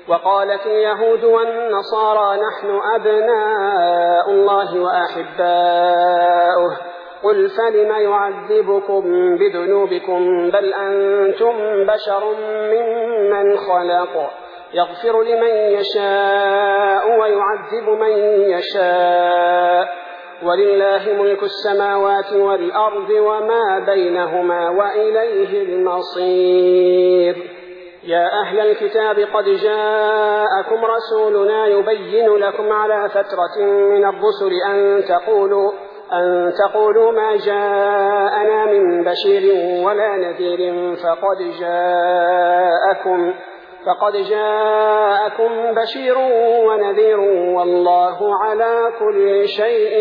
وقالت اليهود والنصارى نحن أبناء الله وأحباؤه قل فلم يعذبكم بذنوبكم بل أنتم بشر ممن خلق يغفر لمن يشاء ويعذب من يشاء ولله ملك السماوات والأرض وما بينهما وإليه المصير. يا أهل الكتاب قد جاءكم رسولنا يبين لكم على فترة من الرسل أن تقولوا ما جاءنا من بشير ولا نذير فقد جاءكم بشير ونذير والله على كل شيء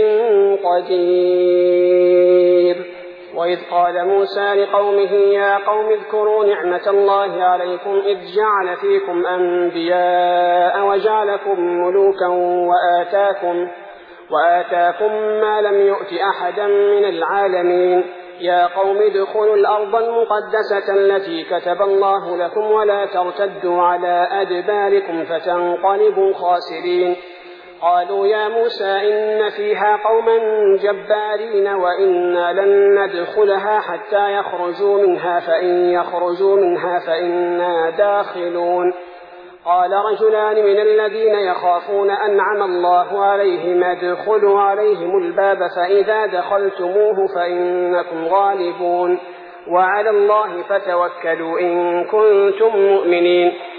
قدير. وإذ قال موسى لقومه يا قوم اذكروا نعمة الله عليكم إذ جعل فيكم أنبياء وجعلكم ملوكا وآتاكم ما لم يؤت أحدا من العالمين. يا قوم ادخلوا الأرض المقدسة التي كتب الله لكم ولا ترتدوا على أدباركم فتنقلبوا خاسرين. قالوا يا موسى إن فيها قوما جبارين وإنا لن ندخلها حتى يخرجوا منها فإن يخرجوا منها فإنا داخلون. قال رجلان من الذين يخافون أنعم الله عليهم ادخلوا عليهم الباب فإذا دخلتموه فإنكم غالبون وعلى الله فتوكلوا إن كنتم مؤمنين.